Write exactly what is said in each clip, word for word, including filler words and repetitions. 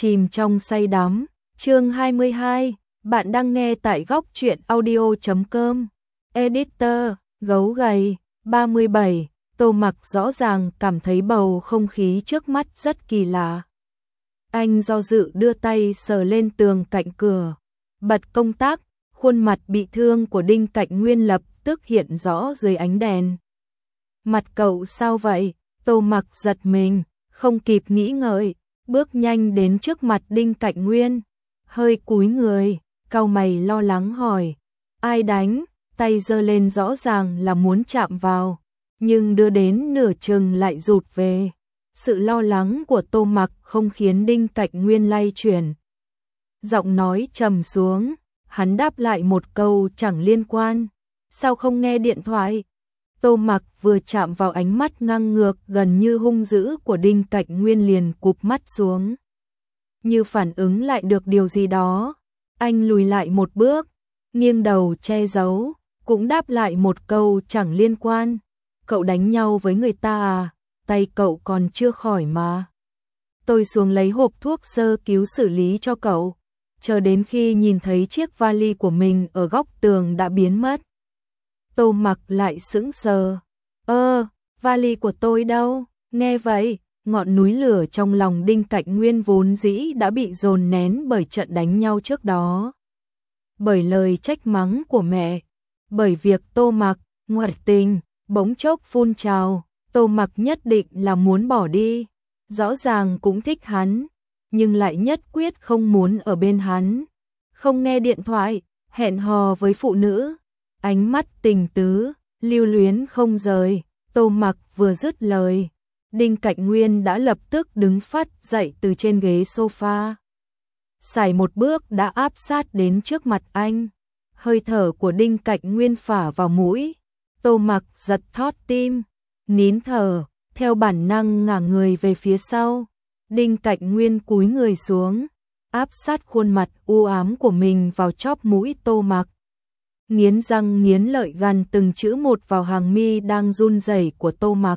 chìm trong say đắm. Chương hai mươi hai, bạn đang nghe tại góc truyện audio chấm com. Editor, gấu gầy, ba mươi bảy, Tô Mặc rõ ràng cảm thấy bầu không khí trước mắt rất kỳ lạ. Anh do dự đưa tay sờ lên tường cạnh cửa, bật công tắc, khuôn mặt bị thương của Đinh Cạnh Nguyên lập tức hiện rõ dưới ánh đèn. Mặt cậu sao vậy? Tô Mặc giật mình, không kịp nghĩ ngợi, bước nhanh đến trước mặt Đinh Cạnh Nguyên, hơi cúi người, cau mày lo lắng hỏi, ai đánh? Tay giơ lên rõ ràng là muốn chạm vào, nhưng đưa đến nửa chừng lại rụt về. Sự lo lắng của Tô Mặc không khiến Đinh Cạnh Nguyên lay chuyển. Giọng nói trầm xuống, hắn đáp lại một câu chẳng liên quan, sao không nghe điện thoại? Tô Mặc vừa chạm vào ánh mắt ngang ngược gần như hung dữ của Đinh Cạnh Nguyên liền cụp mắt xuống. Như phản ứng lại được điều gì đó, anh lùi lại một bước, nghiêng đầu che giấu, cũng đáp lại một câu chẳng liên quan. Cậu đánh nhau với người ta à? Tay cậu còn chưa khỏi mà. Tôi xuống lấy hộp thuốc sơ cứu xử lý cho cậu, chờ đến khi nhìn thấy chiếc vali của mình ở góc tường đã biến mất. Tô Mặc lại sững sờ. Ơ, vali của tôi đâu? Nghe vậy, ngọn núi lửa trong lòng Đinh Cạnh Nguyên vốn dĩ đã bị dồn nén bởi trận đánh nhau trước đó. Bởi lời trách mắng của mẹ, bởi việc Tô Mặc ngoại tình, bỗng chốc phun trào. Tô Mặc nhất định là muốn bỏ đi, rõ ràng cũng thích hắn, nhưng lại nhất quyết không muốn ở bên hắn. Không nghe điện thoại, hẹn hò với phụ nữ, ánh mắt tình tứ, lưu luyến không rời. Tô Mặc vừa dứt lời, Đinh Cạnh Nguyên đã lập tức đứng phắt dậy từ trên ghế sofa. Sải một bước đã áp sát đến trước mặt anh, hơi thở của Đinh Cạnh Nguyên phả vào mũi. Tô Mặc giật thót tim, nín thở, theo bản năng ngả người về phía sau. Đinh Cạnh Nguyên cúi người xuống, áp sát khuôn mặt u ám của mình vào chóp mũi Tô Mặc. Nghiến răng nghiến lợi gằn từng chữ một vào hàng mi đang run rẩy của Tô Mặc.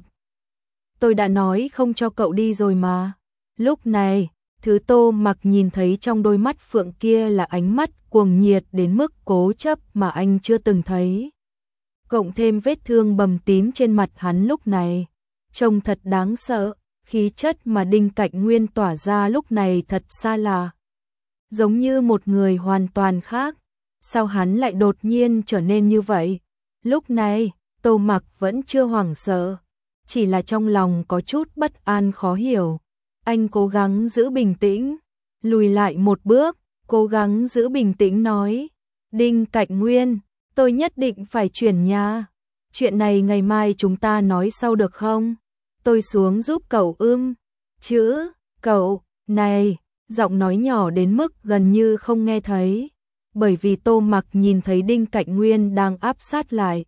Tôi đã nói không cho cậu đi rồi mà. Lúc này, thứ Tô Mặc nhìn thấy trong đôi mắt phượng kia là ánh mắt cuồng nhiệt đến mức cố chấp mà anh chưa từng thấy. Cộng thêm vết thương bầm tím trên mặt hắn lúc này, trông thật đáng sợ, khí chất mà Đinh Cạnh Nguyên tỏa ra lúc này thật xa lạ. Giống như một người hoàn toàn khác, sao hắn lại đột nhiên trở nên như vậy? Lúc này, Tô Mặc vẫn chưa hoảng sợ, chỉ là trong lòng có chút bất an khó hiểu. Anh cố gắng giữ bình tĩnh, lùi lại một bước, cố gắng giữ bình tĩnh nói, Đinh Cạnh Nguyên, tôi nhất định phải chuyển nhà. Chuyện này ngày mai chúng ta nói sau được không? Tôi xuống giúp cậu ưm. Chữ, cậu, này, giọng nói nhỏ đến mức gần như không nghe thấy. Bởi vì Tô Mặc nhìn thấy Đinh Cạnh Nguyên đang áp sát lại.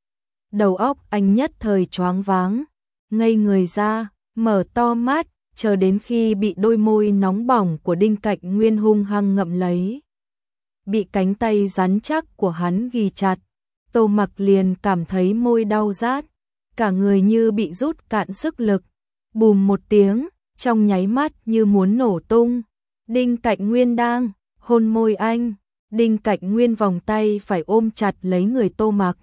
Đầu óc anh nhất thời choáng váng, ngây người ra, mở to mắt, chờ đến khi bị đôi môi nóng bỏng của Đinh Cạnh Nguyên hung hăng ngậm lấy. Bị cánh tay rắn chắc của hắn ghi chặt, Tô Mặc liền cảm thấy môi đau rát, cả người như bị rút cạn sức lực. Bùm một tiếng, trong nháy mắt như muốn nổ tung. Đinh Cạnh Nguyên đang hôn môi anh, Đinh Cạnh Nguyên vòng tay phải ôm chặt lấy người Tô Mặc.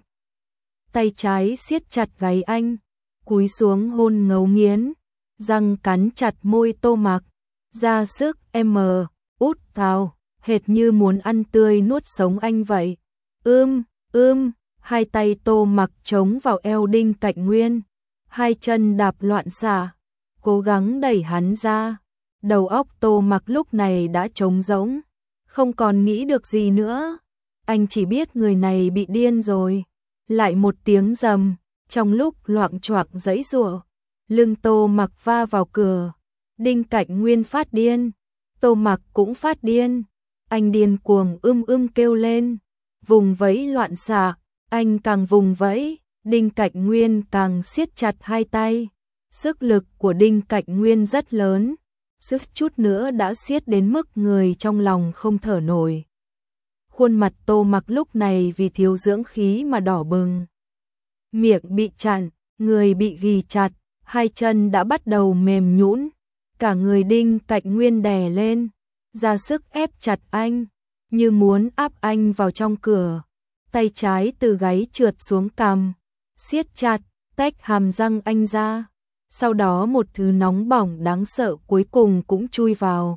Tay trái siết chặt gáy anh, cúi xuống hôn ngấu nghiến, răng cắn chặt môi Tô Mặc, ra sức em út thào, hệt như muốn ăn tươi nuốt sống anh vậy. Ưm, ưm, hai tay Tô Mặc chống vào eo Đinh Cạnh Nguyên, hai chân đạp loạn xạ, cố gắng đẩy hắn ra. Đầu óc Tô Mặc lúc này đã trống rỗng, không còn nghĩ được gì nữa. Anh chỉ biết người này bị điên rồi. Lại một tiếng rầm, trong lúc loạng choạng giãy giụa, lưng Tô Mặc va vào cửa. Đinh Cạnh Nguyên phát điên, Tô Mặc cũng phát điên. Anh điên cuồng ưm ưm kêu lên, vùng vẫy loạn xạ, anh càng vùng vẫy, Đinh Cạnh Nguyên càng siết chặt hai tay. Sức lực của Đinh Cạnh Nguyên rất lớn, suýt chút nữa đã siết đến mức người trong lòng không thở nổi. Khuôn mặt Tô Mặc lúc này vì thiếu dưỡng khí mà đỏ bừng. Miệng bị chặn, người bị ghi chặt, hai chân đã bắt đầu mềm nhũn, Cả người Đinh Cạnh Nguyên đè lên, ra sức ép chặt anh, như muốn áp anh vào trong cửa. Tay trái từ gáy trượt xuống cằm, siết chặt, tách hàm răng anh ra. Sau đó một thứ nóng bỏng đáng sợ cuối cùng cũng chui vào.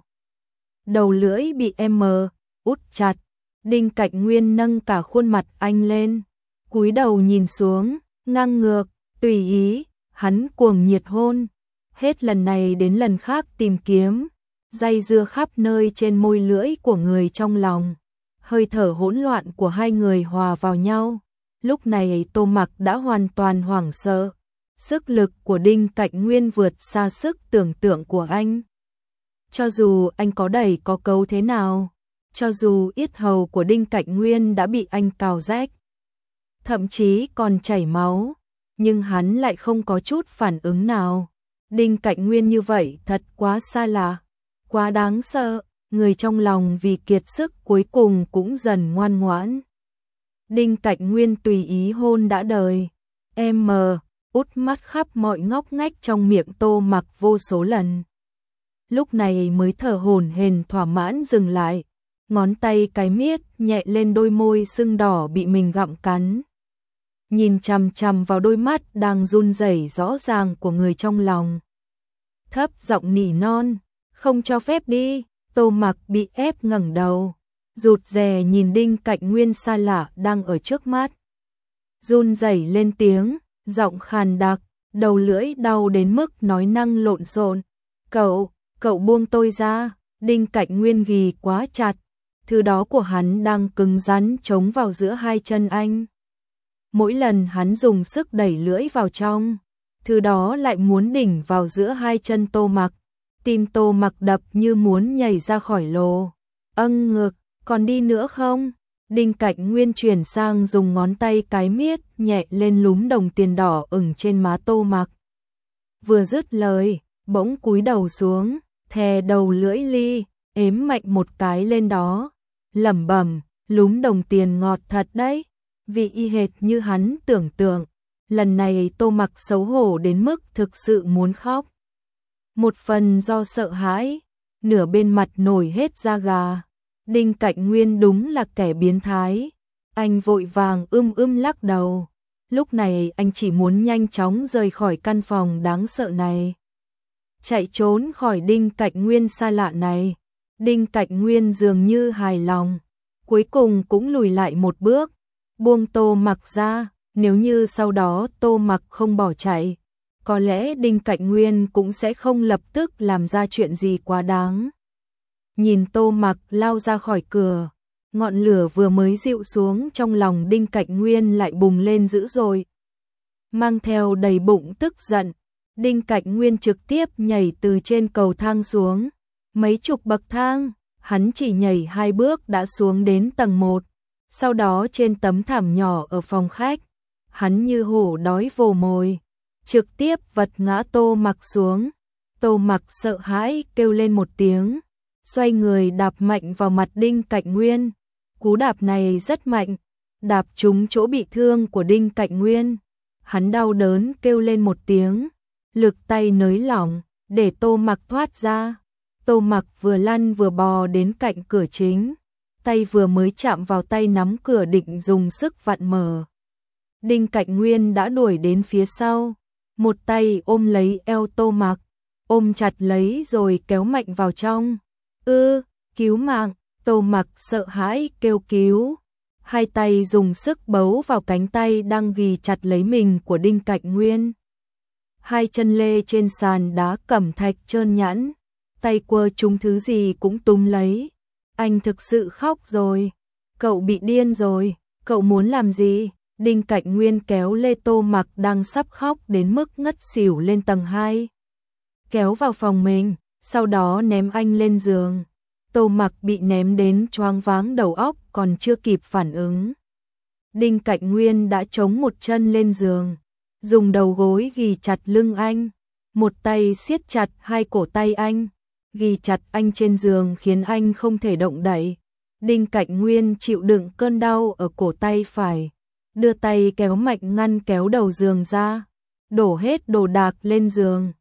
Đầu lưỡi bị em út chặt, Đinh Cạnh Nguyên nâng cả khuôn mặt anh lên, cúi đầu nhìn xuống, ngang ngược, tùy ý, hắn cuồng nhiệt hôn, hết lần này đến lần khác tìm kiếm, dây dưa khắp nơi trên môi lưỡi của người trong lòng. Hơi thở hỗn loạn của hai người hòa vào nhau. Lúc này Tô Mặc đã hoàn toàn hoảng sợ. Sức lực của Đinh Cạnh Nguyên vượt xa sức tưởng tượng của anh. Cho dù anh có đẩy có cấu thế nào, cho dù yết hầu của Đinh Cạnh Nguyên đã bị anh cào rách, thậm chí còn chảy máu, nhưng hắn lại không có chút phản ứng nào. Đinh Cạnh Nguyên như vậy thật quá xa lạ, quá đáng sợ, người trong lòng vì kiệt sức cuối cùng cũng dần ngoan ngoãn. Đinh Cạnh Nguyên tùy ý hôn đã đời, em mờ, út mắt khắp mọi ngóc ngách trong miệng Tô Mặc vô số lần. Lúc này mới thở hổn hển thỏa mãn dừng lại, ngón tay cái miết nhẹ lên đôi môi sưng đỏ bị mình gặm cắn. Nhìn chằm chằm vào đôi mắt đang run rẩy rõ ràng của người trong lòng. Thấp giọng nỉ non, không cho phép đi. Tô Mặc bị ép ngẩng đầu, rụt rè nhìn Đinh Cạnh Nguyên xa lạ đang ở trước mắt. Run rẩy lên tiếng, giọng khàn đặc, đầu lưỡi đau đến mức nói năng lộn xộn. Cậu, cậu buông tôi ra. Đinh Cạnh Nguyên ghì quá chặt, thứ đó của hắn đang cứng rắn chống vào giữa hai chân anh. Mỗi lần hắn dùng sức đẩy lưỡi vào trong, thứ đó lại muốn đỉnh vào giữa hai chân Tô Mặc. Tim Tô Mặc đập như muốn nhảy ra khỏi lồ. Âng ngực, còn đi nữa không? Đinh Cạnh Nguyên chuyển sang dùng ngón tay cái miết nhẹ lên lúm đồng tiền đỏ ửng trên má Tô Mặc. Vừa dứt lời, bỗng cúi đầu xuống, thè đầu lưỡi ly, ếm mạnh một cái lên đó, lẩm bẩm, lúm đồng tiền ngọt thật đấy, vị y hệt như hắn tưởng tượng. Lần này Tô Mặc xấu hổ đến mức thực sự muốn khóc. Một phần do sợ hãi, nửa bên mặt nổi hết da gà. Đinh Cạnh Nguyên đúng là kẻ biến thái. Anh vội vàng ưm ưm lắc đầu. Lúc này anh chỉ muốn nhanh chóng rời khỏi căn phòng đáng sợ này. Chạy trốn khỏi Đinh Cạnh Nguyên xa lạ này. Đinh Cạnh Nguyên dường như hài lòng. Cuối cùng cũng lùi lại một bước. Buông Tô Mặc ra. Nếu như sau đó Tô Mặc không bỏ chạy, có lẽ Đinh Cạnh Nguyên cũng sẽ không lập tức làm ra chuyện gì quá đáng. Nhìn Tô Mặc lao ra khỏi cửa, ngọn lửa vừa mới dịu xuống trong lòng Đinh Cạnh Nguyên lại bùng lên dữ dội. Mang theo đầy bụng tức giận, Đinh Cạnh Nguyên trực tiếp nhảy từ trên cầu thang xuống. Mấy chục bậc thang, hắn chỉ nhảy hai bước đã xuống đến tầng một. Sau đó trên tấm thảm nhỏ ở phòng khách, hắn như hổ đói vồ mồi, trực tiếp vật ngã Tô Mặc xuống. Tô Mặc sợ hãi kêu lên một tiếng, xoay người đạp mạnh vào mặt Đinh Cạnh Nguyên. Cú đạp này rất mạnh, đạp trúng chỗ bị thương của Đinh Cạnh Nguyên. Hắn đau đớn kêu lên một tiếng, lực tay nới lỏng, để Tô Mặc thoát ra. Tô Mặc vừa lăn vừa bò đến cạnh cửa chính, tay vừa mới chạm vào tay nắm cửa định dùng sức vặn mở. Đinh Cạnh Nguyên đã đuổi đến phía sau, một tay ôm lấy eo Tô Mặc, ôm chặt lấy rồi kéo mạnh vào trong. Ư, cứu mạng, Tô Mặc sợ hãi kêu cứu. Hai tay dùng sức bấu vào cánh tay đang ghì chặt lấy mình của Đinh Cạnh Nguyên. Hai chân lê trên sàn đá cẩm thạch trơn nhẵn, tay quơ chúng thứ gì cũng túm lấy. Anh thực sự khóc rồi, cậu bị điên rồi, cậu muốn làm gì? Đinh Cạnh Nguyên kéo lê Tô Mặc đang sắp khóc đến mức ngất xỉu lên tầng hai. Kéo vào phòng mình, sau đó ném anh lên giường. Tô Mặc bị ném đến choáng váng đầu óc còn chưa kịp phản ứng. Đinh Cạnh Nguyên đã chống một chân lên giường, dùng đầu gối ghì chặt lưng anh, một tay siết chặt hai cổ tay anh, ghì chặt anh trên giường khiến anh không thể động đậy. Đinh Cạnh Nguyên chịu đựng cơn đau ở cổ tay phải, đưa tay kéo mạnh ngăn kéo đầu giường ra, đổ hết đồ đạc lên giường,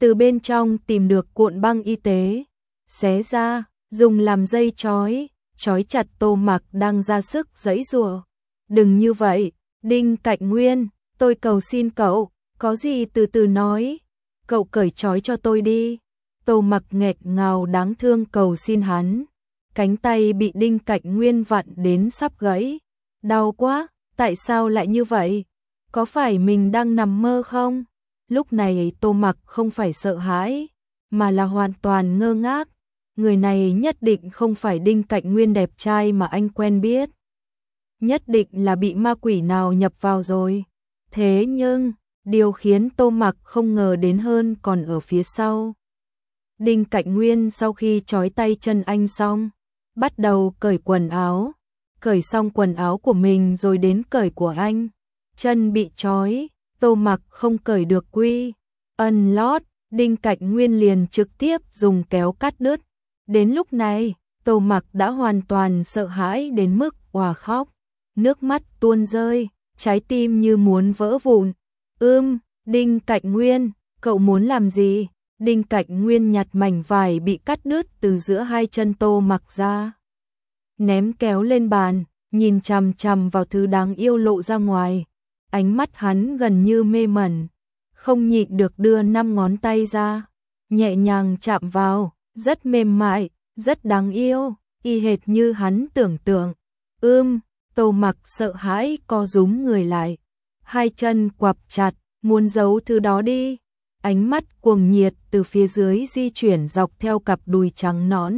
từ bên trong tìm được cuộn băng y tế, xé ra, dùng làm dây trói, trói chặt Tô Mặc đang ra sức giãy giụa. Đừng như vậy, Đinh Cạnh Nguyên, tôi cầu xin cậu, có gì từ từ nói, cậu cởi trói cho tôi đi. Tô Mặc nghẹt ngào đáng thương cầu xin hắn, cánh tay bị Đinh Cạnh Nguyên vặn đến sắp gãy. Đau quá, tại sao lại như vậy? Có phải mình đang nằm mơ không? Lúc này Tô Mặc không phải sợ hãi, mà là hoàn toàn ngơ ngác. Người này nhất định không phải Đinh Cạnh Nguyên đẹp trai mà anh quen biết. Nhất định là bị ma quỷ nào nhập vào rồi. Thế nhưng, điều khiến Tô Mặc không ngờ đến hơn còn ở phía sau. Đinh Cạnh Nguyên sau khi trói tay chân anh xong, bắt đầu cởi quần áo. Cởi xong quần áo của mình rồi đến cởi của anh. Chân bị trói, Tô Mặc không cởi được quy. Ân lót, Đinh Cạnh Nguyên liền trực tiếp dùng kéo cắt đứt. Đến lúc này, Tô Mặc đã hoàn toàn sợ hãi đến mức òa khóc. Nước mắt tuôn rơi, trái tim như muốn vỡ vụn. Ưm, Đinh Cạnh Nguyên, cậu muốn làm gì? Đinh Cạnh Nguyên nhặt mảnh vải bị cắt đứt từ giữa hai chân Tô Mặc ra. Ném kéo lên bàn, nhìn chằm chằm vào thứ đáng yêu lộ ra ngoài. Ánh mắt hắn gần như mê mẩn, không nhịn được đưa năm ngón tay ra, nhẹ nhàng chạm vào, rất mềm mại, rất đáng yêu, y hệt như hắn tưởng tượng. Ưm, Tô Mặc sợ hãi co rúm người lại, hai chân quặp chặt, muốn giấu thứ đó đi. Ánh mắt cuồng nhiệt từ phía dưới di chuyển dọc theo cặp đùi trắng nõn.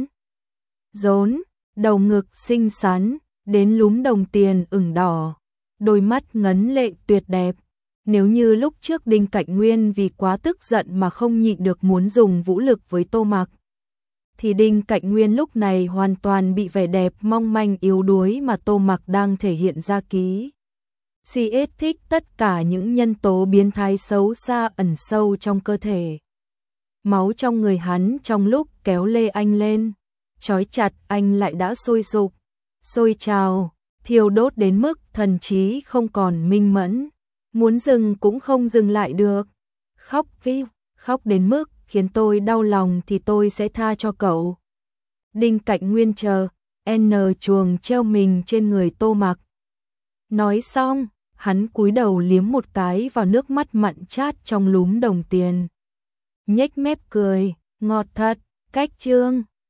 Rốn, đầu ngực xinh xắn, đến lúm đồng tiền ửng đỏ, đôi mắt ngấn lệ tuyệt đẹp. Nếu như lúc trước Đinh Cạnh Nguyên vì quá tức giận mà không nhịn được muốn dùng vũ lực với Tô Mặc, thì Đinh Cạnh Nguyên lúc này hoàn toàn bị vẻ đẹp mong manh yếu đuối mà Tô Mặc đang thể hiện ra ký. xê ét thích tất cả những nhân tố biến thái xấu xa ẩn sâu trong cơ thể. Máu trong người hắn trong lúc kéo lê anh lên, trói chặt anh lại đã sôi sục, sôi trào, thiêu đốt đến mức thần trí không còn minh mẫn, muốn dừng cũng không dừng lại được. Khóc vi, khóc đến mức khiến tôi đau lòng thì tôi sẽ tha cho cậu. Đinh Cạnh Nguyên chờ, N chuồng treo mình trên người Tô Mặc. Nói xong, hắn cúi đầu liếm một cái vào nước mắt mặn chát trong lúm đồng tiền. Nhếch mép cười, ngọt thật, cách chương.